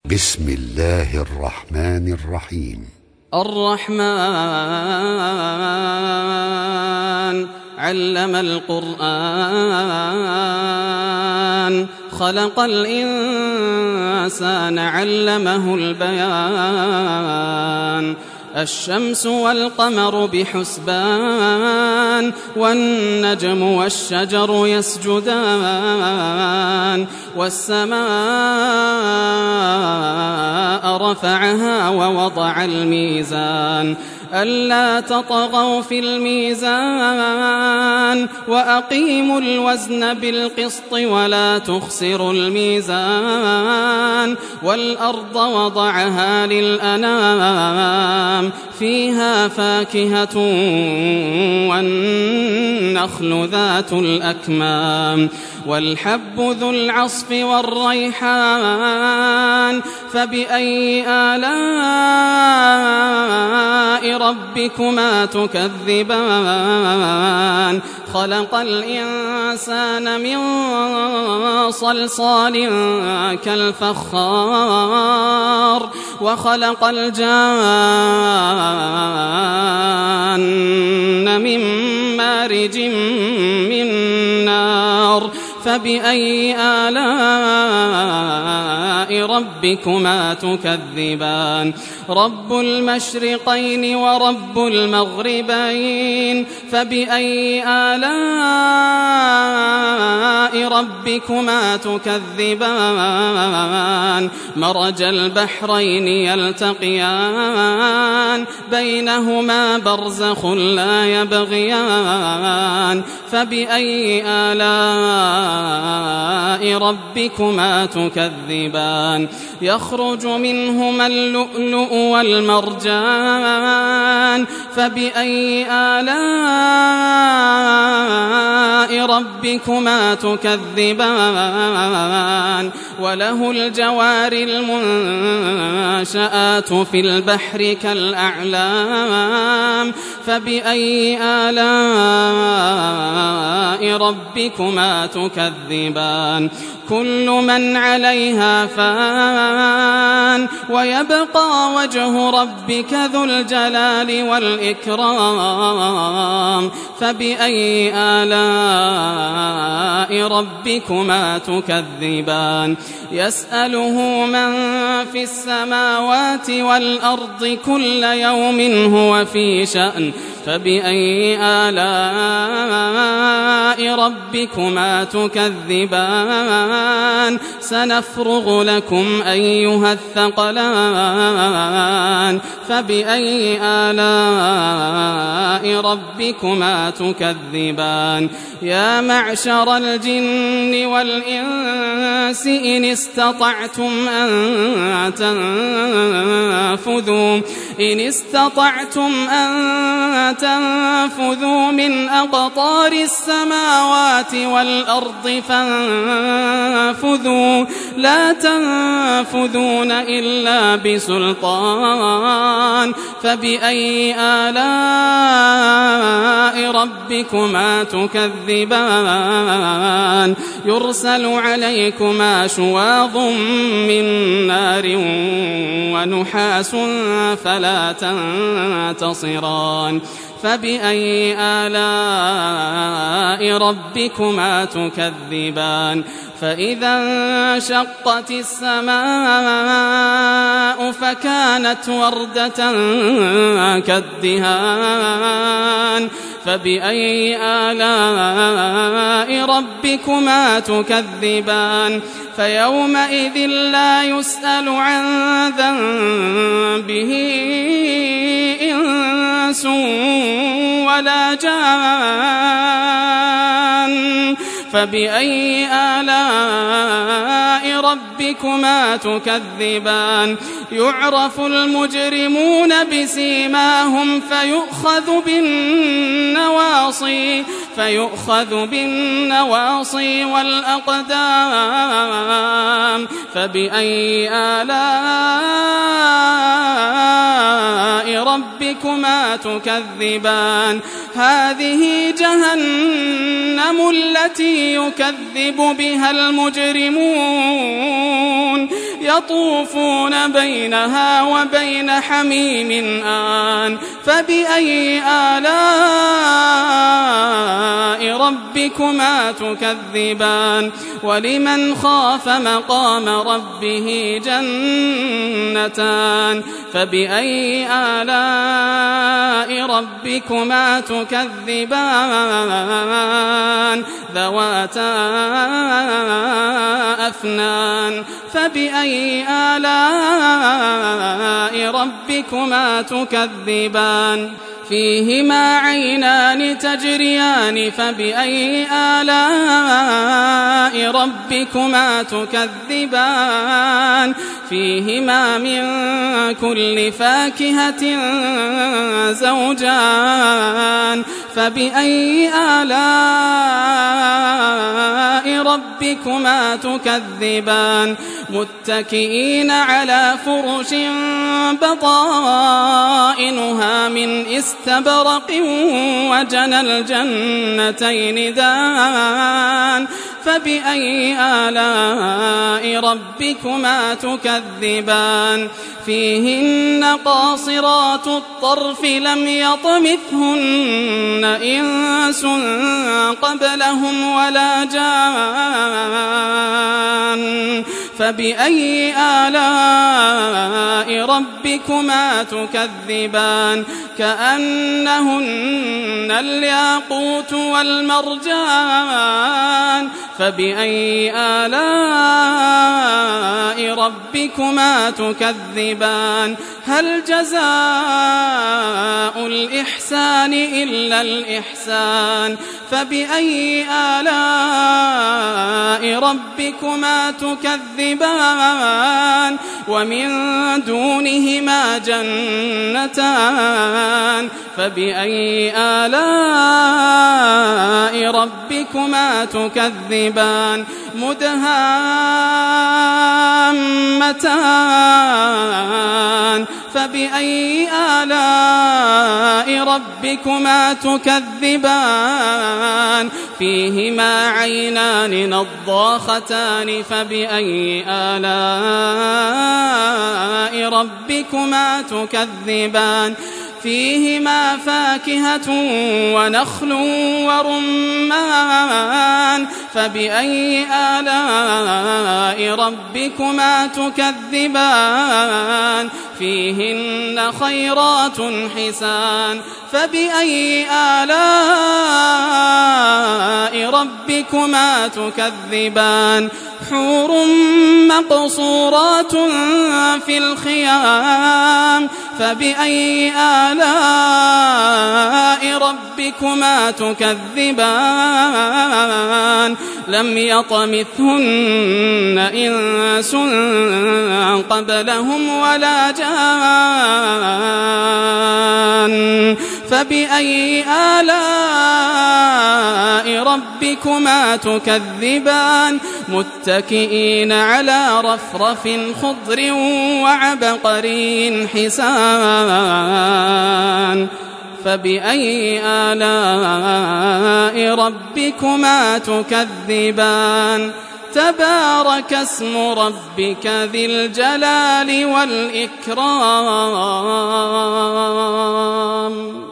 بسم الله الرحمن الرحيم. الرحمن علم القرآن خلق الإنسان علمه البيان الشمس والقمر بحسبان والنجم والشجر يسجدان والسماء رفعها ووضع الميزان ألا تطغوا في الميزان وأقيموا الوزن بالقسط ولا تخسروا الميزان والأرض وضعها للأنام فيها فاكهة والنخل ذات الأكمام والحب ذو العصف والريحان فبأي آلاء ربكما تكذبان خلق الإنسان من صلصال كالفخار وخلق الجان من مارج من نار فبأي آلاء ربكما تكذبان رب المشرقين ورب المغربين فبأي آلاء ربكما تكذبان مرج البحرين يلتقيان بينهما برزخ لا يبغيان فبأي آلاء ربكما تكذبان يخرج منهما اللؤلؤ والمرجان فبأي آلاء ربكما تكذبان وله الجوار المنشآت في البحر كالأعلام فبأي آلاء ربكما تكذبان كل من عليها فان ويبقى وجه ربك ذو الجلال والإكرام فبأي آلاء ربكما تكذبان يسأله من في السماوات والأرض كل يوم هو في شأن فبأي آلاء ربكما تكذبان سنفرغ لكم أيها الثقلان فبأي آلاء ربكما تكذبان يا معشر الجن والإنس إن استطعتم أن تنفذوا من أقطار السماوات والأرض فانفذوا لا تنفذون إلا بسلطان فبأي آلاء ربكما تكذبان يرسل عليكما شواظ من نار ونحاس فلا تنتصران فبأي آلاء ربكما تكذبان فإذا انشقت السماء فكانت وردة كالدهان فبأي آلاء ربكما تكذبان فيومئذ لا يسأل عن ذنبه إنس ولا جان فبأي آلاء ربكما تكذبان يعرف المجرمون بسيماهم فيؤخذ بالنواصي والأقدام فبأي آلاء ربكما تكذبان هذه جهنم التي يكذب بها المجرمون يطوفون بينها وبين حميم آن فبأي آلاء ربكما تكذبان ولمن خاف مقام ربه جنتان فبأي آلاء ربكما تكذبان ذواتا أفنان فبأي آلاء ربكما تكذبان فيهما عينان تجريان فبأي آلاء ربكما تكذبان فيهما من كل فاكهة زوجان فبأي آلاء ربكما تكذبان متكئين على فرش بطائنها من استبرق وجنى الجنتين دان فبأي آلاء ربكما تكذبان فيهن قاصرات الطرف لم يطمثهن إنس قبلهم ولا جان فبأي آلاء ربكما تكذبان كأنهن الياقوت والمرجان فبأي آلاء ربكما تكذبان هل جزاء الإحسان إلا الإحسان فبأي آلاء ربكما تكذبان ومن دونهما جنتان فبأي آلاء ربكما تكذبان مدهامتان فبأي آلاء ربكما تكذبان فيهما عينان نضاختان فبأي آلاء ربكما تكذبان فيهما فاكهة ونخل ورمان فبأي آلاء ربكما تكذبان فيهن خيرات حسان فبأي آلاء ربكما تكذبان حور مقصورات في الخيام فبأي آلاء ربكما تكذبان لم يطمثهن إنس قبلهم ولا جان فبأي آلاء ربكما تكذبان متكئين على رفرف خضر وعبقري حسان فبأي آلاء ربكما تكذبان تبارك اسم ربك ذي الجلال والإكرام